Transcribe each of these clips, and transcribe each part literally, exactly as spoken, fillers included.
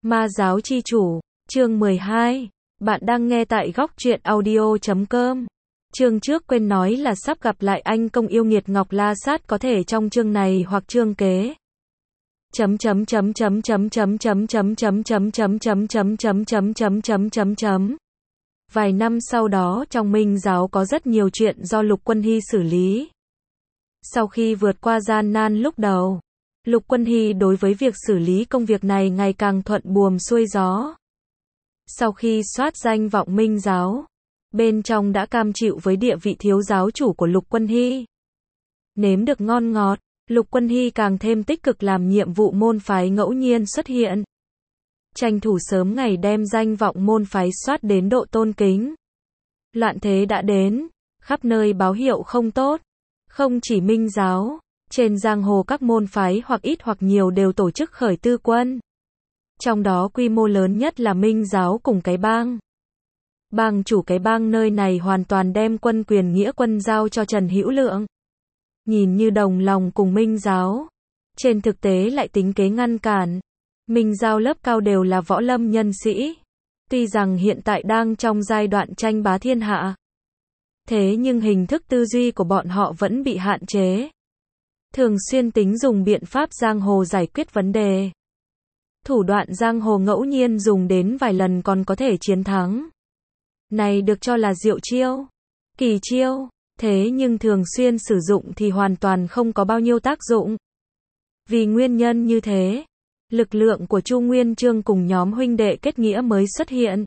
Ma giáo chi chủ, chương mười hai. Bạn đang nghe tại góc truyện audio chấm com. Chương trước quên nói là sắp gặp lại anh công yêu nghiệt Ngọc La Sát, có thể trong chương này hoặc chương kế. Chấm chấm chấm chấm chấm chấm chấm chấm chấm chấm chấm chấm chấm chấm chấm chấm chấm chấm chấm. Vài năm sau đó trong Minh giáo có rất nhiều chuyện do Lục Quân Hy xử lý. Sau khi vượt qua gian nan lúc đầu, Lục Quân Hy đối với việc xử lý công việc này ngày càng thuận buồm xuôi gió. Sau khi soát danh vọng Minh giáo, bên trong đã cam chịu với địa vị thiếu giáo chủ của Lục Quân Hy. Nếm được ngon ngọt, Lục Quân Hy càng thêm tích cực làm nhiệm vụ môn phái ngẫu nhiên xuất hiện. Tranh thủ sớm ngày đem danh vọng môn phái soát đến độ tôn kính. Loạn thế đã đến, khắp nơi báo hiệu không tốt. Không chỉ Minh giáo, trên giang hồ các môn phái hoặc ít hoặc nhiều đều tổ chức khởi tư quân. Trong đó quy mô lớn nhất là Minh giáo cùng cái bang. Bang chủ cái bang nơi này hoàn toàn đem quân quyền nghĩa quân giao cho Trần Hữu Lượng. Nhìn như đồng lòng cùng Minh giáo, trên thực tế lại tính kế ngăn cản. Minh giáo lớp cao đều là võ lâm nhân sĩ. Tuy rằng hiện tại đang trong giai đoạn tranh bá thiên hạ, thế nhưng hình thức tư duy của bọn họ vẫn bị hạn chế. Thường xuyên tính dùng biện pháp giang hồ giải quyết vấn đề. Thủ đoạn giang hồ ngẫu nhiên dùng đến vài lần còn có thể chiến thắng. Này được cho là diệu chiêu, kỳ chiêu, thế nhưng thường xuyên sử dụng thì hoàn toàn không có bao nhiêu tác dụng. Vì nguyên nhân như thế, lực lượng của Chu Nguyên Chương cùng nhóm huynh đệ kết nghĩa mới xuất hiện,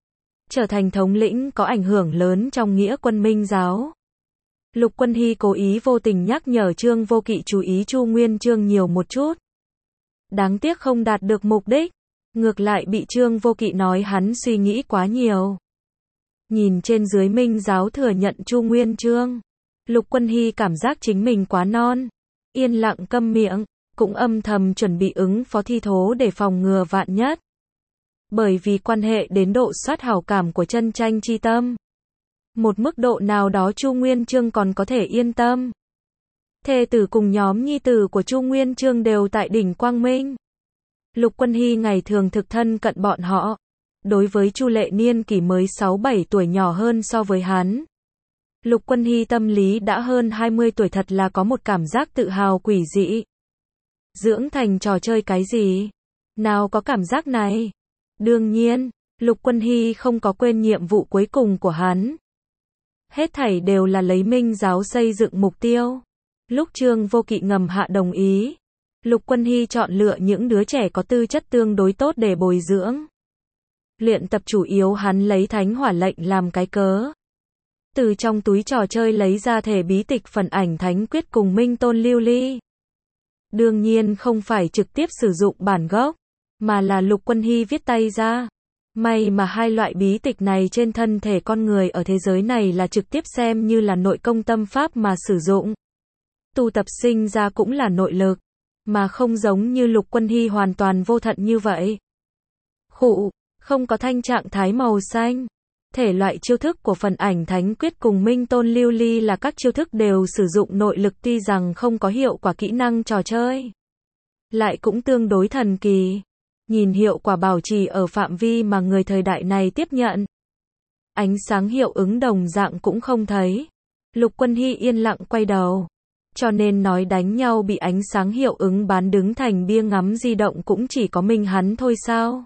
trở thành thống lĩnh có ảnh hưởng lớn trong nghĩa quân Minh giáo. Lục Quân Hy cố ý vô tình nhắc nhở Trương Vô Kỵ chú ý Chu Nguyên Chương nhiều một chút. Đáng tiếc không đạt được mục đích, ngược lại bị Trương Vô Kỵ nói hắn suy nghĩ quá nhiều. Nhìn trên dưới Minh giáo thừa nhận Chu Nguyên Chương, Lục Quân Hy cảm giác chính mình quá non, yên lặng câm miệng, cũng âm thầm chuẩn bị ứng phó thi thố để phòng ngừa vạn nhất. Bởi vì quan hệ đến độ soát hảo cảm của chân tranh chi tâm. Một mức độ nào đó Chu Nguyên Chương còn có thể yên tâm. Thê tử cùng nhóm nhi tử của Chu Nguyên Chương đều tại đỉnh Quang Minh. Lục Quân Hy ngày thường thực thân cận bọn họ. Đối với Chu Lệ niên kỷ mới sáu bảy tuổi nhỏ hơn so với hắn, Lục Quân Hy tâm lý đã hơn hai mươi tuổi, thật là có một cảm giác tự hào quỷ dị. Dưỡng thành trò chơi cái gì? Nào có cảm giác này? Đương nhiên, Lục Quân Hy không có quên nhiệm vụ cuối cùng của hắn. Hết thảy đều là lấy Minh giáo xây dựng mục tiêu. Lúc Trương Vô Kỵ ngầm hạ đồng ý, Lục Quân Hy chọn lựa những đứa trẻ có tư chất tương đối tốt để bồi dưỡng. Luyện tập chủ yếu hắn lấy Thánh Hỏa lệnh làm cái cớ. Từ trong túi trò chơi lấy ra thể bí tịch phần ảnh Thánh Quyết cùng Minh Tôn Lưu Ly. Đương nhiên không phải trực tiếp sử dụng bản gốc, mà là Lục Quân Hy viết tay ra. May mà hai loại bí tịch này trên thân thể con người ở thế giới này là trực tiếp xem như là nội công tâm pháp mà sử dụng. Tu tập sinh ra cũng là nội lực, mà không giống như Lục Quân Hy hoàn toàn vô thận như vậy. Khụ, không có thanh trạng thái màu xanh. Thể loại chiêu thức của phần ảnh Thánh Quyết cùng Minh Tôn Lưu Ly là các chiêu thức đều sử dụng nội lực, tuy rằng không có hiệu quả kỹ năng trò chơi, lại cũng tương đối thần kỳ. Nhìn hiệu quả bảo trì ở phạm vi mà người thời đại này tiếp nhận. Ánh sáng hiệu ứng đồng dạng cũng không thấy. Lục Quân Hy yên lặng quay đầu. Cho nên nói đánh nhau bị ánh sáng hiệu ứng bán đứng thành bia ngắm di động cũng chỉ có mình hắn thôi sao?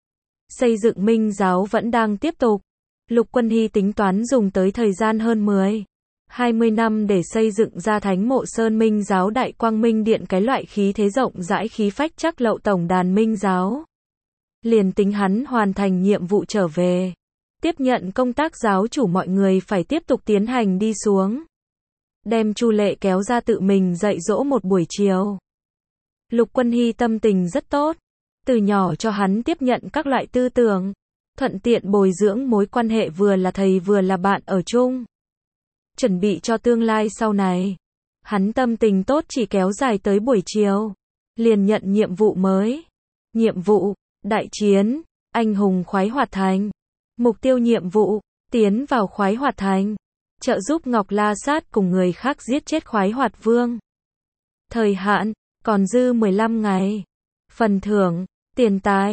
Xây dựng Minh giáo vẫn đang tiếp tục. Lục Quân Hy tính toán dùng tới thời gian hơn mười, hai mươi năm để xây dựng ra Thánh Mộ Sơn Minh giáo Đại Quang Minh Điện, cái loại khí thế rộng rãi khí phách chắc lậu tổng đàn Minh giáo. Liền tính hắn hoàn thành nhiệm vụ trở về, tiếp nhận công tác giáo chủ, mọi người phải tiếp tục tiến hành đi xuống. Đem Chu Lệ kéo ra tự mình dạy dỗ một buổi chiều. Lục Quân Hy tâm tình rất tốt, từ nhỏ cho hắn tiếp nhận các loại tư tưởng, thuận tiện bồi dưỡng mối quan hệ vừa là thầy vừa là bạn ở chung. Chuẩn bị cho tương lai sau này. Hắn tâm tình tốt chỉ kéo dài tới buổi chiều, liền nhận nhiệm vụ mới. Nhiệm vụ, đại chiến, anh hùng Khoái Hoạt Thành. Mục tiêu nhiệm vụ, tiến vào Khoái Hoạt Thành, trợ giúp Ngọc La Sát cùng người khác giết chết Khoái Hoạt Vương. Thời hạn, còn dư mười lăm ngày. Phần thưởng, tiền tài,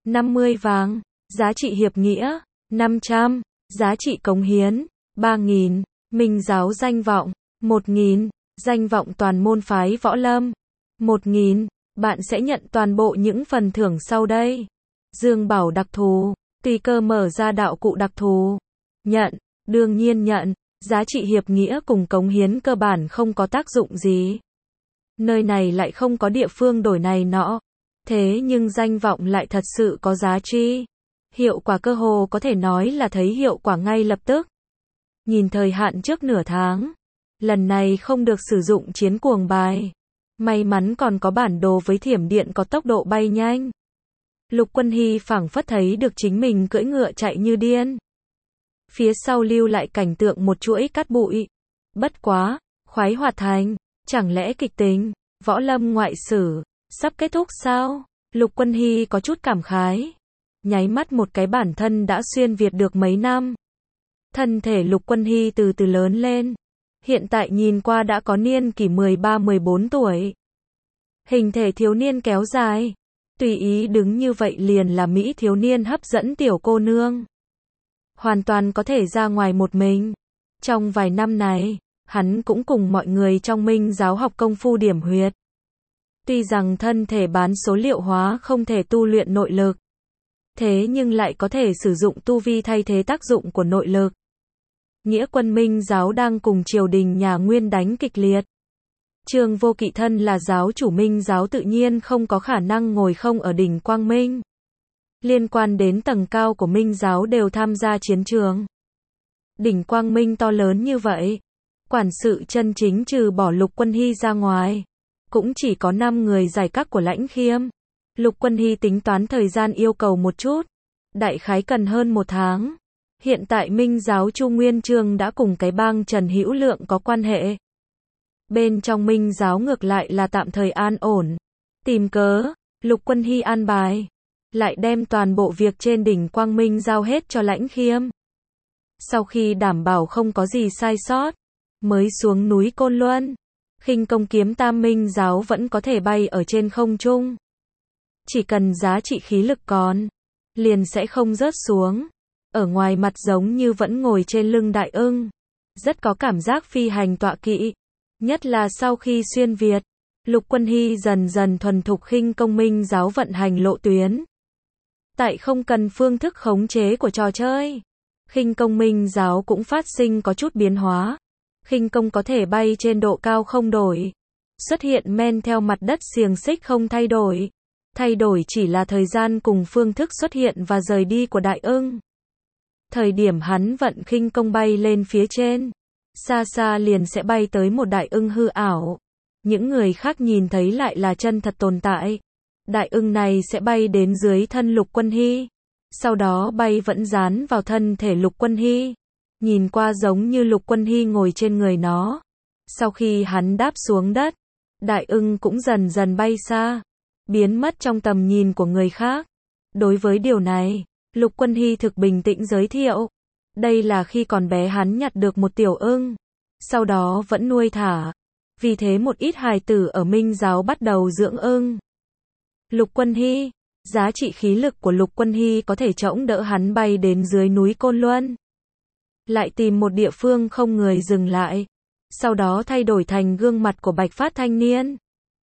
năm mươi vàng. Giá trị hiệp nghĩa, năm trăm. Giá trị cống hiến, ba nghìn. Minh giáo danh vọng, một nghìn. Danh vọng toàn môn phái võ lâm, một nghìn. Bạn sẽ nhận toàn bộ những phần thưởng sau đây. Dương bảo đặc thù, tùy cơ mở ra đạo cụ đặc thù. Nhận, đương nhiên nhận. Giá trị hiệp nghĩa cùng cống hiến cơ bản không có tác dụng gì. Nơi này lại không có địa phương đổi này nọ. Thế nhưng danh vọng lại thật sự có giá trị. Hiệu quả cơ hồ có thể nói là thấy hiệu quả ngay lập tức. Nhìn thời hạn trước nửa tháng. Lần này không được sử dụng chiến cuồng bài. May mắn còn có bản đồ với thiểm điện có tốc độ bay nhanh. Lục Quân Hy phảng phất thấy được chính mình cưỡi ngựa chạy như điên. Phía sau lưu lại cảnh tượng một chuỗi cát bụi. Bất quá, khoái hoạt thành, chẳng lẽ kịch tính, võ lâm ngoại sử, sắp kết thúc sao? Lục Quân Hy có chút cảm khái. Nháy mắt một cái bản thân đã xuyên Việt được mấy năm. Thân thể Lục Quân Hy từ từ lớn lên. Hiện tại nhìn qua đã có niên kỷ mười ba mười bốn tuổi. Hình thể thiếu niên kéo dài. Tùy ý đứng như vậy liền là Mỹ thiếu niên hấp dẫn tiểu cô nương. Hoàn toàn có thể ra ngoài một mình. Trong vài năm này, hắn cũng cùng mọi người trong Minh giáo học công phu điểm huyệt. Tuy rằng thân thể bán số liệu hóa không thể tu luyện nội lực. Thế nhưng lại có thể sử dụng tu vi thay thế tác dụng của nội lực. Nghĩa quân Minh giáo đang cùng triều đình nhà Nguyên đánh kịch liệt. Trương Vô Kỵ thân là giáo chủ Minh giáo tự nhiên không có khả năng ngồi không ở đỉnh Quang Minh. Liên quan đến tầng cao của Minh giáo đều tham gia chiến trường. Đỉnh Quang Minh to lớn như vậy. Quản sự chân chính trừ bỏ Lục Quân Hy ra ngoài. Cũng chỉ có năm người giải các của Lãnh Khiêm. Lục Quân Hy tính toán thời gian yêu cầu một chút. Đại khái cần hơn một tháng. Hiện tại Minh giáo Chu Nguyên Chương đã cùng cái bang Trần Hữu Lượng có quan hệ. Bên trong Minh giáo ngược lại là tạm thời an ổn. Tìm cớ, Lục Quân Hy an bài. Lại đem toàn bộ việc trên đỉnh Quang Minh giao hết cho Lãnh Khiêm. Sau khi đảm bảo không có gì sai sót, mới xuống núi Côn Luân. Khinh công kiếm Tam Minh giáo vẫn có thể bay ở trên không trung. Chỉ cần giá trị khí lực còn, liền sẽ không rớt xuống. Ở ngoài mặt giống như vẫn ngồi trên lưng đại ưng. Rất có cảm giác phi hành tọa kỵ. Nhất là sau khi xuyên Việt, Lục Quân Hy dần dần thuần thục khinh công Minh giáo vận hành lộ tuyến. Tại không cần phương thức khống chế của trò chơi, khinh công Minh giáo cũng phát sinh có chút biến hóa. Khinh công có thể bay trên độ cao không đổi. Xuất hiện men theo mặt đất xiềng xích không thay đổi. Thay đổi chỉ là thời gian cùng phương thức xuất hiện và rời đi của đại ưng. Thời điểm hắn vận khinh công bay lên phía trên, xa xa liền sẽ bay tới một đại ưng hư ảo. Những người khác nhìn thấy lại là chân thật tồn tại. Đại ưng này sẽ bay đến dưới thân Lục Quân Hy. Sau đó bay vẫn dán vào thân thể Lục Quân Hy. Nhìn qua giống như Lục Quân Hy ngồi trên người nó. Sau khi hắn đáp xuống đất, đại ưng cũng dần dần bay xa, biến mất trong tầm nhìn của người khác. Đối với điều này, Lục Quân Hy thực bình tĩnh giới thiệu. Đây là khi còn bé hắn nhặt được một tiểu ưng. Sau đó vẫn nuôi thả. Vì thế một ít hài tử ở Minh giáo bắt đầu dưỡng ưng. Lục Quân Hy, giá trị khí lực của Lục Quân Hy có thể chống đỡ hắn bay đến dưới núi Côn Luân. Lại tìm một địa phương không người dừng lại. Sau đó thay đổi thành gương mặt của bạch phát thanh niên.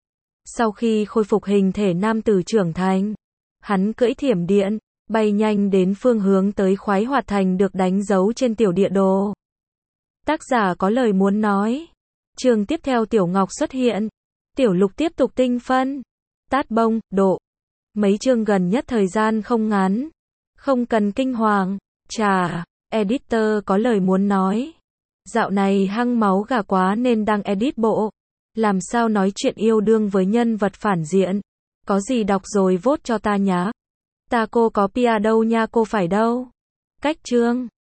Sau khi khôi phục hình thể nam tử trưởng thành, hắn cưỡi thiểm điện, bay nhanh đến phương hướng tới khoái hoạt thành được đánh dấu trên tiểu địa đồ. Tác giả có lời muốn nói. Chương tiếp theo Tiểu Ngọc xuất hiện. Tiểu Lục tiếp tục tinh phân. Tát bông, độ. Mấy chương gần nhất thời gian không ngắn. Không cần kinh hoàng. Chà, editor có lời muốn nói. Dạo này hăng máu gà quá nên đang edit bộ. Làm sao nói chuyện yêu đương với nhân vật phản diện. Có gì đọc rồi vote cho ta nhá. Ta cô có pia đâu nha cô phải đâu. Cách chương.